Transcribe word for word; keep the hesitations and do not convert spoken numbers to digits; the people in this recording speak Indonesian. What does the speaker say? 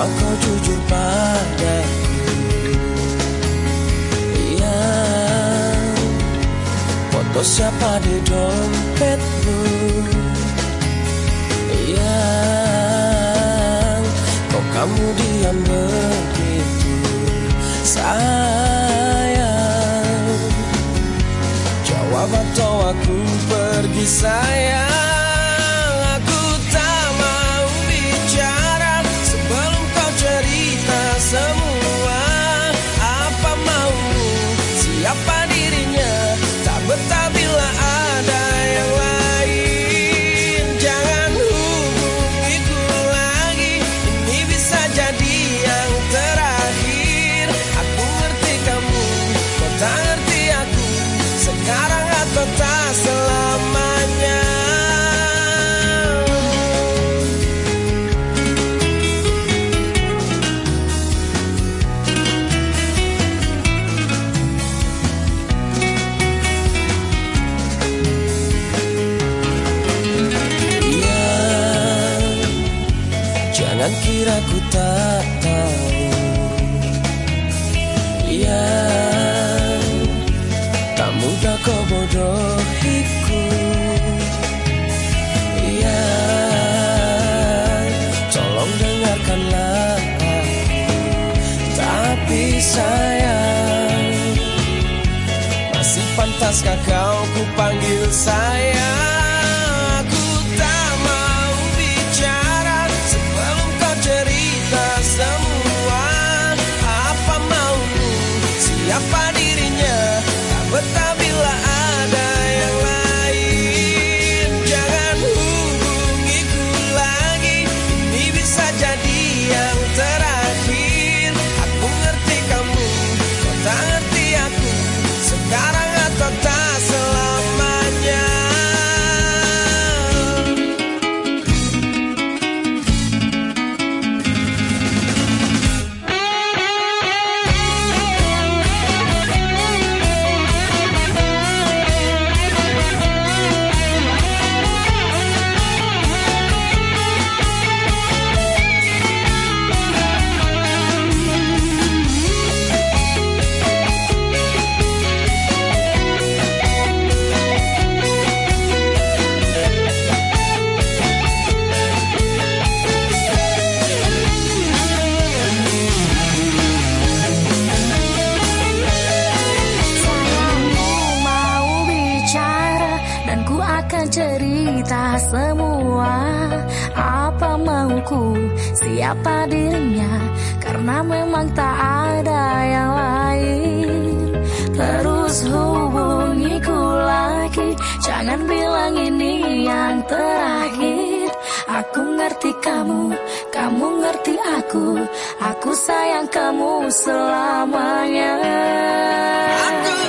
Memang kau jujur padaku. Yang foto siapa di dompetmu? Yang kok kamu diam begitu sayang? Jawab atau aku pergi sayang. Aku tak mau bicara sebelum kau cerita semua. Apa maumu, siapa dirinya, tak betah bila ada yang lain. Jangan hubungiku lagi, ini bisa jadi yang terakhir. Aku ngerti kamu, kau tak ngerti aku, sekarang atau tak selamanya. Jangan kira ku tak tahu, ya tak mudah kau bodohiku. Ya tolong dengarkanlah aku. Tapi sayang, masih pantaskah kau ku panggil sayang? Siapa dirinya, tak betah bila ada yang lain. Jangan hubungiku lagi, ini bisa jadi yang terakhir. Aku ngerti kamu, kau tak ngerti aku, sekarang atau tak selamanya. Cerita semua apa mauku, siapa dirinya, karena memang tak ada yang lain. Terus hubungiku lagi, jangan bilang ini yang terakhir. Aku ngerti kamu, kamu ngerti aku, aku sayang kamu selamanya. Aku